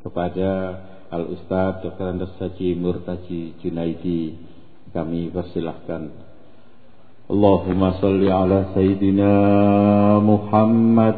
kepada Al-Ustadz Dr. Andes Haji Murtaji Junaidi kami persilahkan. Allahumma salli ala Sayyidina Muhammad.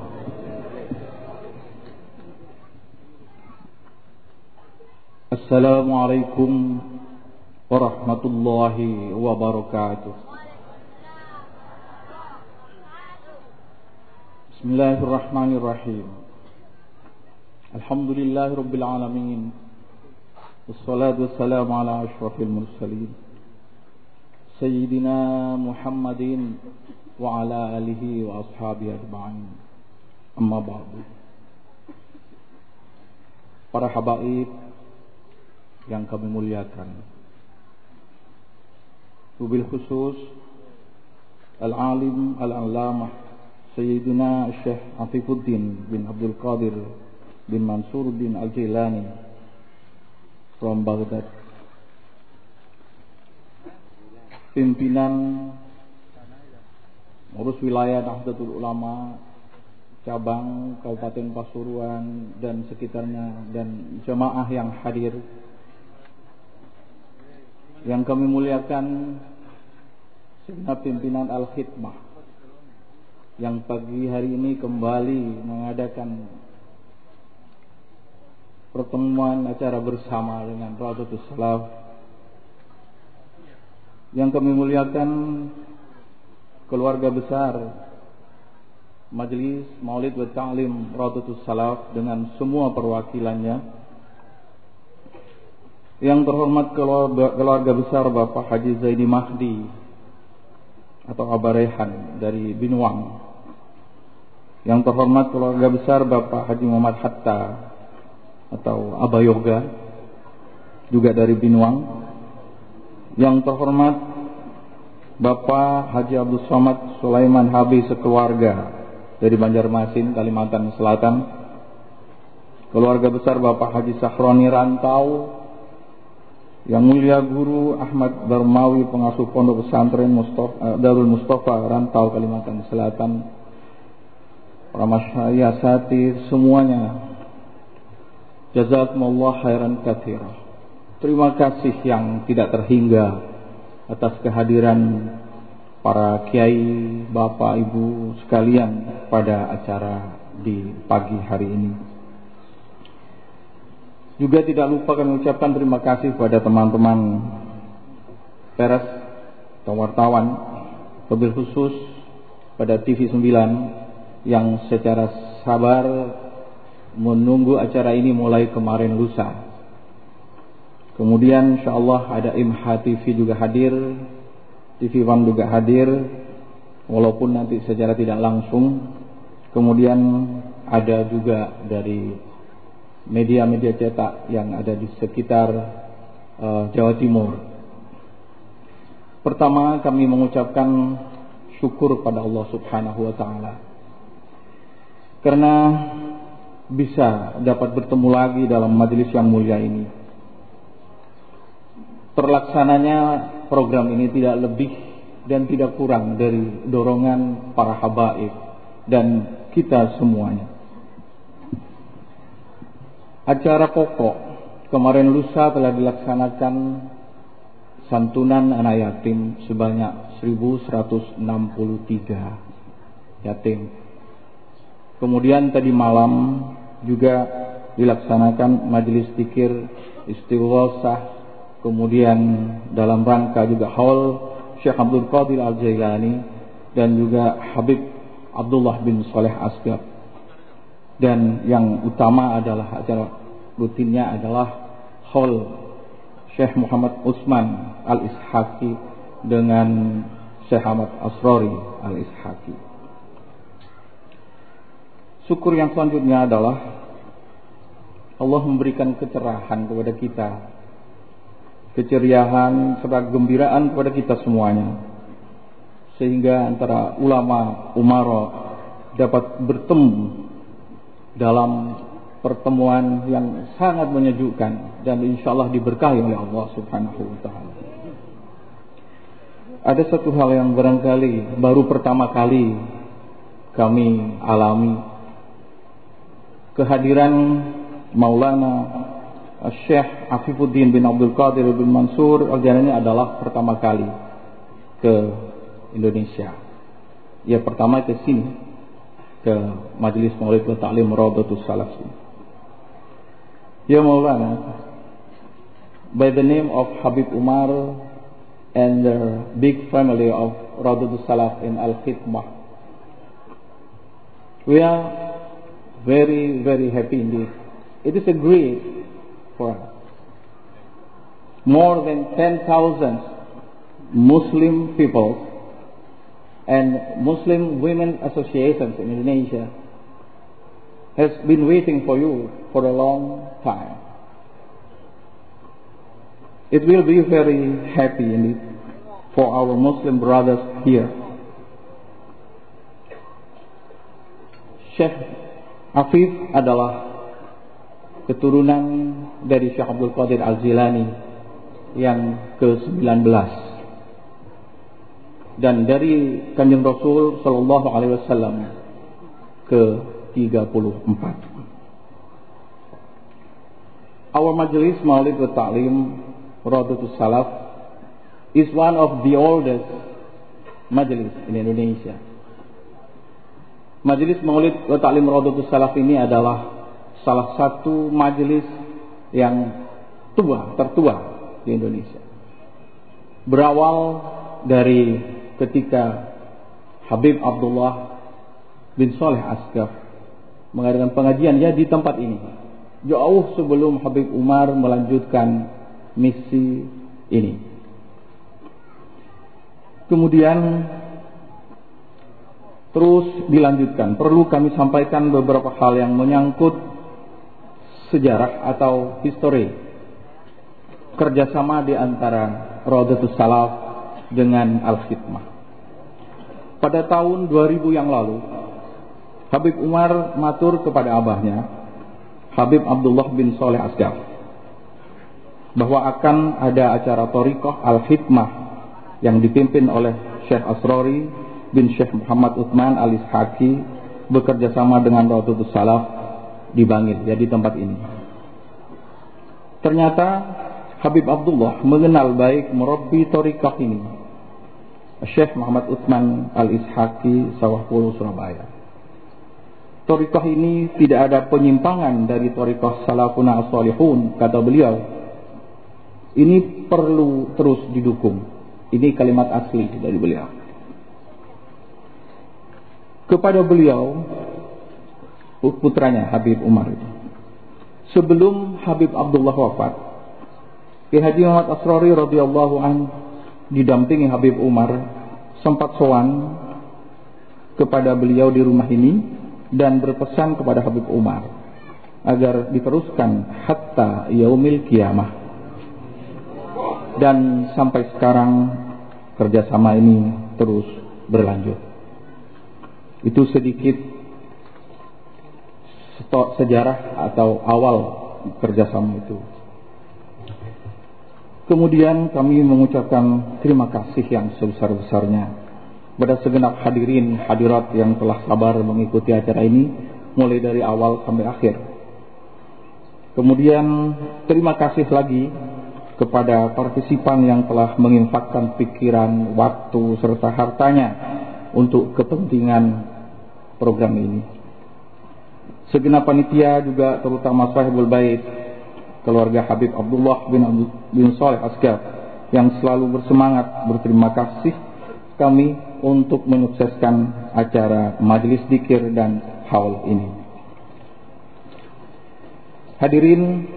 Assalamualaikum warahmatullahi wabarakatuh. Bismillahirrahmanirrahim. Alhamdulillahi rabbil alamin. Wassalatu wassalamu ala asyrafil mursalin Sayyidina Muhammadin wa ala alihi wa ashabihi ajma'in. Amma ba'du. Para habaib yang kami muliakan, wabil khusus Al-Alim Al-Allamah Sayyidina Syekh Afifuddin bin Abdul Qadir bin Mansuruddin Al-Jilani from Baghdad, pimpinan urus wilayah Nahdlatul Ulama cabang Kabupaten Pasuruan dan sekitarnya, dan jemaah yang hadir yang kami muliakan, segenap pimpinan Al-Khidmah yang pagi hari ini kembali mengadakan pertemuan acara bersama dengan Raudatus Salaf. Yang kami muliakan keluarga besar Majelis Maulid wa Ta'lim Raudatus Salaf dengan semua perwakilannya. Yang terhormat keluarga besar Bapak Haji Zaidi Mahdi atau Aba Rehan dari Binuang. Yang terhormat keluarga besar Bapak Haji Muhammad Hatta atau Aba Yoga juga dari Binuang. Yang terhormat Bapak Haji Abdul Somad Sulaiman Habib sekeluarga dari Banjarmasin, Kalimantan Selatan. Keluarga besar Bapak Haji Sahroni Rantau. Yang mulia Guru Ahmad Barmawi, pengasuh Pondok Pesantren Darul Mustafa Rantau, Kalimantan Selatan. Para masyayikh asatidz semuanya, jazakumullah khairan katsira. Terima kasih yang tidak terhingga atas kehadiran para kiai, bapak, ibu sekalian pada acara di pagi hari ini. Juga tidak lupa kami ucapkan terima kasih kepada teman-teman pers atau wartawan, wabil khusus pada TV 9 yang secara sabar menunggu acara ini mulai kemarin lusa. Kemudian insyaallah ada IMHA TV juga hadir, TV One juga hadir, walaupun nanti secara tidak langsung. Kemudian ada juga dari media-media cetak yang ada di sekitar Jawa Timur. Pertama, kami mengucapkan syukur pada Allah Subhanahu wa taala karena bisa dapat bertemu lagi dalam majelis yang mulia ini. Terlaksananya program ini tidak lebih dan tidak kurang dari dorongan para habaib dan kita semuanya. Acara pokok kemarin lusa telah dilaksanakan santunan anak yatim sebanyak 1163 yatim. Kemudian tadi malam juga dilaksanakan majelis zikir istighosah. Kemudian dalam rangka juga haul Syekh Abdul Qadir Al-Jailani dan juga Habib Abdullah bin Saleh Asgab. Dan yang utama adalah acara rutinnya adalah haul Syekh Muhammad Utsman Al-Ishaqi dengan Syekh Ahmad Asrori Al-Ishaqi. Syukur yang selanjutnya adalah Allah memberikan kecerahan kepada kita, keceriaan serta gembiraan kepada kita semuanya, sehingga antara ulama umara dapat bertemu dalam pertemuan yang sangat menyejukkan dan insyaallah diberkahi oleh Allah Subhanahu wa taala. Ada satu hal yang barangkali baru pertama kali kami alami, kehadiran Maulana Syekh Afifuddin bin Abdul Qadir bin Mansur Al-Jailani adalah pertama kali ke Indonesia. Ya, pertama ke sini, ke Majelis Maulid wa Ta'lim Rawdatus Salaf. Ya Maulana, by the name of Habib Umar and the big family of Rawdatus Salaf in Al-Khidmah, we are very, very happy indeed. It is a great for us. More than 10,000 Muslim people and Muslim women associations in Indonesia has been waiting for you for a long time. It will be very happy indeed for our Muslim brothers here. Syekh Afif adalah keturunan dari Syekh Abdul Qadir Al-Jilani yang ke-19 dan dari Kanjeng Rasul sallallahu alaihi wasallam ke-34. Our Majlis Maulid wa Ta'lim Rawdatus Salaf is one of the oldest majlis in Indonesia. Majelis Maulid wa Ta'lim Rawdatus Salaf ini adalah salah satu majelis yang tertua di Indonesia. Berawal dari ketika Habib Abdullah bin Saleh Asgaf mengadakan pengajian ya di tempat ini, jauh sebelum Habib Umar melanjutkan misi ini. Kemudian terus dilanjutkan. Perlu kami sampaikan beberapa hal yang menyangkut sejarah atau histori kerjasama di antara Rawdatus Salaf dengan Al-Khidmah. Pada tahun 2000 yang lalu, Habib Umar matur kepada abahnya, Habib Abdullah bin Saleh Asgaf, bahwa akan ada acara Thariqah Al-Khidmah yang dipimpin oleh Syekh Asrori bin Syekh Muhammad Utsman Al-Ishaqi bekerja sama dengan Rawdatus Salaf di Bangil, ya di tempat ini. Ternyata Habib Abdullah mengenal baik merabbi thariqah ini, Syekh Muhammad Utsman Al-Ishaqi Sawahpulu Surabaya. Thariqah ini tidak ada penyimpangan dari thariqah salafuna as-salihun, kata beliau. Ini perlu terus didukung. Ini kalimat asli dari beliau. Kepada beliau, putranya Habib Umar itu, sebelum Habib Abdullah wafat, Ki Haji Muhammad Asrori radhiyallahu an didampingi Habib Umar sempat sowan kepada beliau di rumah ini dan berpesan kepada Habib Umar agar diteruskan hatta yaumil qiyamah, dan sampai sekarang kerjasama ini terus berlanjut. Itu sedikit sejarah atau awal kerjasama itu. Kemudian kami mengucapkan terima kasih yang sebesar-besarnya pada segenap hadirin hadirat yang telah sabar mengikuti acara ini mulai dari awal sampai akhir. Kemudian terima kasih lagi kepada partisipan yang telah menginfakkan pikiran, waktu, serta hartanya untuk kepentingan program ini. Segenap panitia juga, terutama sahibul bait, keluarga Habib Abdullah bin Saleh Asgaf yang selalu bersemangat berterima kasih kami untuk menyukseskan acara majelis dzikir dan haul ini. Hadirin,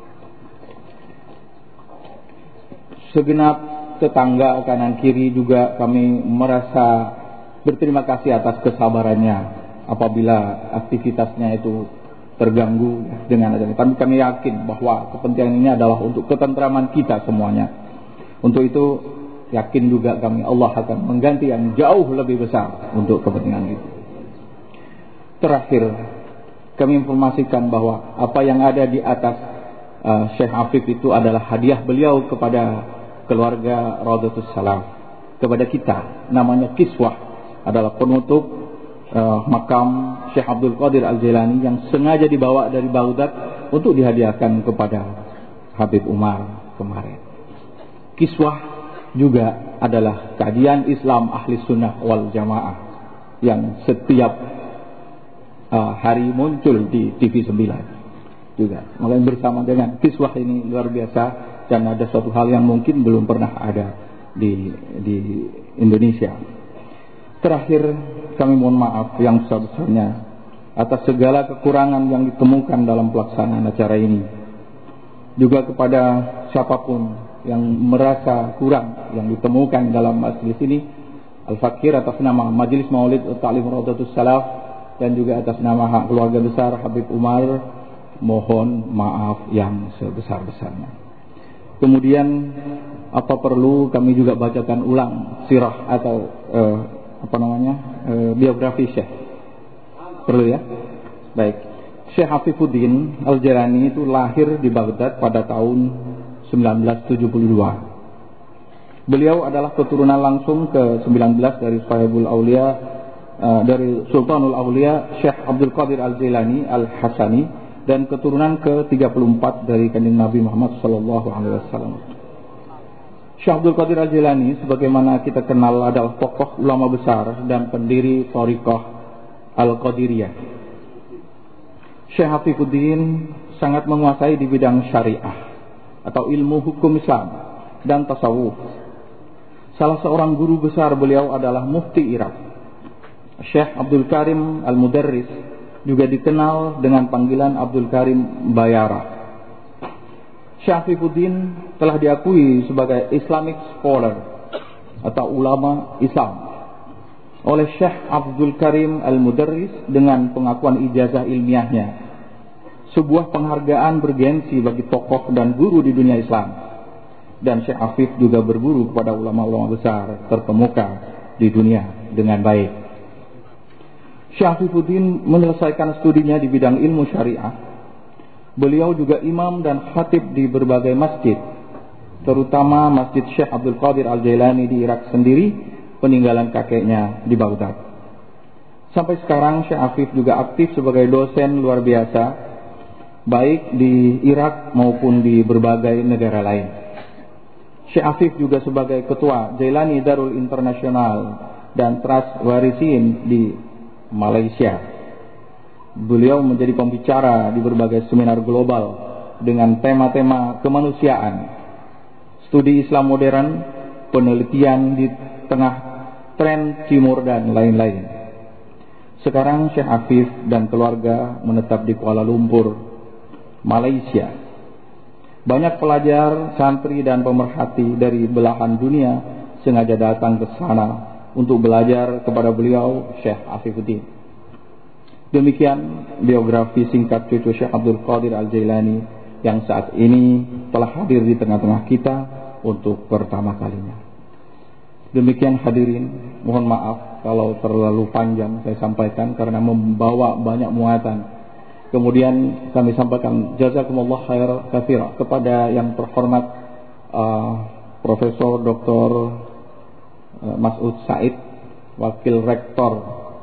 segenap tetangga kanan kiri juga kami merasa berterima kasih atas kesabarannya apabila aktivitasnya itu terganggu dengan adanya. Tapi kami yakin bahwa kepentingan ini adalah untuk ketentraman kita semuanya. Untuk itu yakin juga kami Allah akan mengganti yang jauh lebih besar untuk kepentingan itu. Terakhir, kami informasikan bahwa apa yang ada di atas Syekh Afif itu adalah hadiah beliau kepada keluarga Rawdatus Salaf, kepada kita. Namanya kiswah, adalah penutup makam Syekh Abdul Qadir Al-Jailani yang sengaja dibawa dari Baghdad untuk dihadiahkan kepada Habib Umar kemarin. Kiswah juga adalah kajian Islam Ahli Sunnah wal Jamaah yang setiap hari muncul di TV 9 juga. Mulai bersama dengan kiswah ini luar biasa, dan ada suatu hal yang mungkin belum pernah ada di Indonesia. Terakhir, kami mohon maaf yang sebesar-besarnya atas segala kekurangan yang ditemukan dalam pelaksanaan acara ini. Juga kepada siapapun yang merasa kurang yang ditemukan dalam majelis ini, Al-Fakir atas nama Majelis Maulid Ta'lim Raudatus Salaf dan juga atas nama keluarga besar Habib Umar, mohon maaf yang sebesar-besarnya. Kemudian apa perlu kami juga bacakan ulang sirah atau biografi Syekh? Perlu ya? Baik. Syekh Afifuddin Al-Jailani itu lahir di Baghdad pada tahun 1972. Beliau adalah keturunan langsung ke-19 dari Sahibul Aulia, dari Sultanul Aulia Syekh Abdul Qadir Al-Jailani Al-Hasani, dan keturunan ke-34 dari Kanjeng Nabi Muhammad sallallahu alaihi wasallam. Syekh Abdul Qadir Al-Jailani sebagaimana kita kenal adalah tokoh ulama besar dan pendiri Thariqah Al-Qadiriyah. Syekh Afifuddin sangat menguasai di bidang syariah atau ilmu hukum Islam dan tasawuf. Salah seorang guru besar beliau adalah Mufti Irak, Syekh Abdul Karim Al-Mudarris, juga dikenal dengan panggilan Abdul Karim Bayara. Syekh Afifuddin telah diakui sebagai Islamic scholar atau ulama Islam oleh Syekh Abdul Karim Al-Mudarris dengan pengakuan ijazah ilmiahnya, sebuah penghargaan bergensi bagi tokoh dan guru di dunia Islam. Dan Syekh Afif juga berguru kepada ulama-ulama besar terkemuka di dunia dengan baik. Syekh Afifuddin menyelesaikan studinya di bidang ilmu syariah. Beliau juga imam dan khatib di berbagai masjid, terutama Masjid Syekh Abdul Qadir Al-Jailani di Irak sendiri, peninggalan kakeknya di Baghdad. Sampai sekarang Syekh Afif juga aktif sebagai dosen luar biasa, baik di Irak maupun di berbagai negara lain. Syekh Afif juga sebagai ketua Jailani Darul International dan Trust Warisin di Malaysia. Beliau menjadi pembicara di berbagai seminar global dengan tema-tema kemanusiaan, studi Islam modern, penelitian di tengah tren timur dan lain-lain. Sekarang Syekh Afif dan keluarga menetap di Kuala Lumpur, Malaysia. Banyak pelajar, santri dan pemerhati dari belahan dunia sengaja datang ke sana untuk belajar kepada beliau Syekh Afifuddin. Demikian biografi singkat cucu Syekh Abdul Qadir Al-Jailani yang saat ini telah hadir di tengah-tengah kita untuk pertama kalinya. Demikian hadirin, mohon maaf kalau terlalu panjang saya sampaikan karena membawa banyak muatan. Kemudian kami sampaikan jazakumullah khair katsira kepada yang terhormat Profesor Dr. Mas'ud Said, Wakil Rektor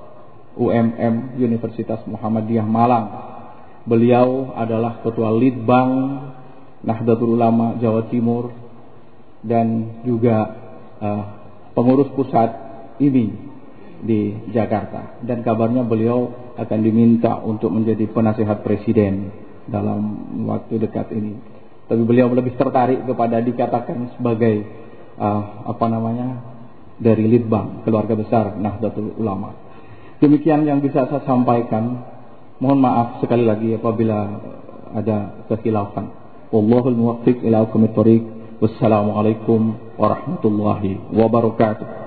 UMM Universitas Muhammadiyah Malang. Beliau adalah Ketua Litbang Nahdlatul Ulama Jawa Timur dan juga pengurus pusat IMI di Jakarta. Dan kabarnya beliau akan diminta untuk menjadi penasihat presiden dalam waktu dekat ini. Tapi beliau lebih tertarik kepada dikatakan sebagai dari Litbang, keluarga besar Nahdlatul Ulama. Demikian yang bisa saya sampaikan. Mohon maaf sekali lagi apabila ada kekhilafan. Wallahul muwaffiq ila aqwamit thoriq. Wassalamualaikum warahmatullahi wabarakatuh.